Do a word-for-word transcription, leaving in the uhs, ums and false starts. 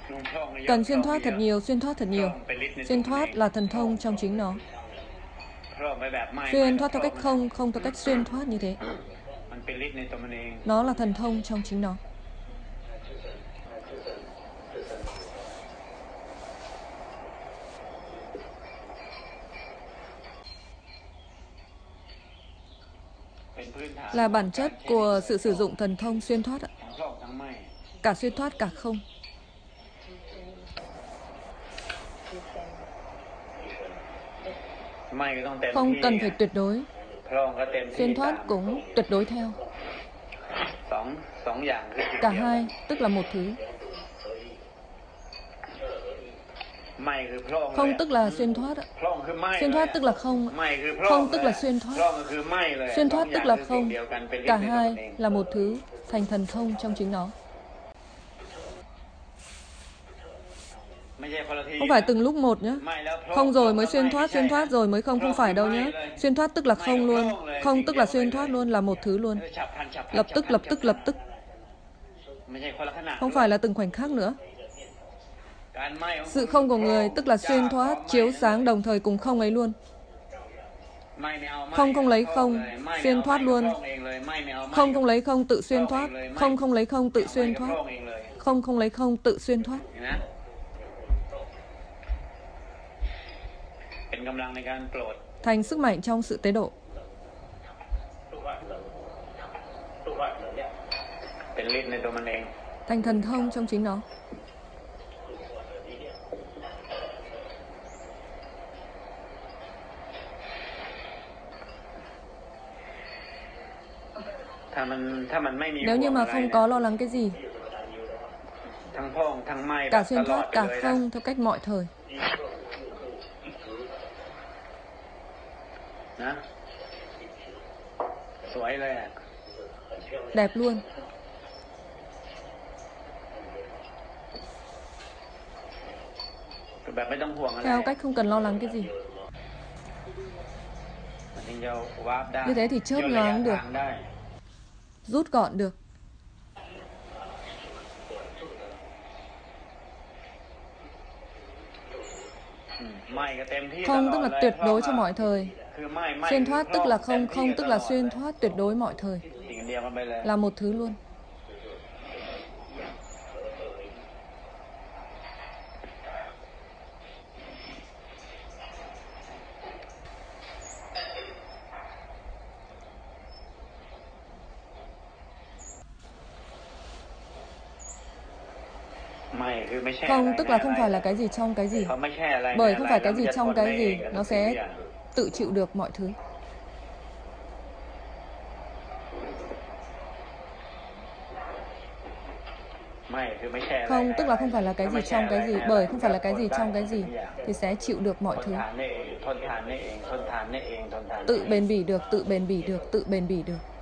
Cần xuyên thoát thật nhiều, xuyên thoát thật nhiều. Xuyên thoát là thần thông trong chính nó. Xuyên thoát theo cách không, không theo cách xuyên thoát như thế. Nó là thần thông trong chính nó. Là bản chất của sự sử dụng thần thông xuyên thoát ạ. Cả xuyên thoát cả không. Không cần phải tuyệt đối. Xuyên thoát cũng tuyệt đối theo. Cả hai tức là một thứ. Không tức là xuyên thoát ạ. Xuyên thoát tức là không. Không tức là xuyên thoát. Xuyên thoát tức là không. Cả hai là một thứ, thành thần thông trong chính nó. Không phải từng lúc một nhé. Không rồi mới xuyên thoát, xuyên thoát rồi mới không, không phải đâu nhé. Xuyên thoát tức là không luôn. Không tức là xuyên thoát luôn, là một thứ luôn. Lập tức, lập tức, lập tức. Không phải là từng khoảnh khắc nữa. Sự không của người tức là xuyên thoát, chiếu sáng đồng thời cùng không ấy luôn. Không không lấy không, xuyên thoát luôn. Không không lấy không, tự xuyên thoát. Không không lấy không, tự xuyên thoát. Không không lấy không, tự xuyên thoát. Thành sức mạnh trong sự tế độ. Thành thần thông trong chính nó. Nếu như mà không có lo lắng cái gì, cả xuyên thoát, cả không theo cách mọi thời. Đẹp luôn. Theo cách không cần lo lắng cái gì. Như thế thì chớp nhoáng được, rút gọn được. Không tức là tuyệt đối cho mọi thời. Xuyên thoát tức là không, không tức là xuyên thoát tuyệt đối mọi thời. Là một thứ luôn. Không tức là không phải là cái gì trong cái gì. Bởi không phải cái gì trong cái gì, nó sẽ tự chịu được mọi thứ. Không tức là không phải là cái gì trong cái gì. Bởi không phải là cái gì trong cái gì, thì sẽ chịu được mọi thứ. Tự bền bỉ được, tự bền bỉ được, tự bền bỉ được.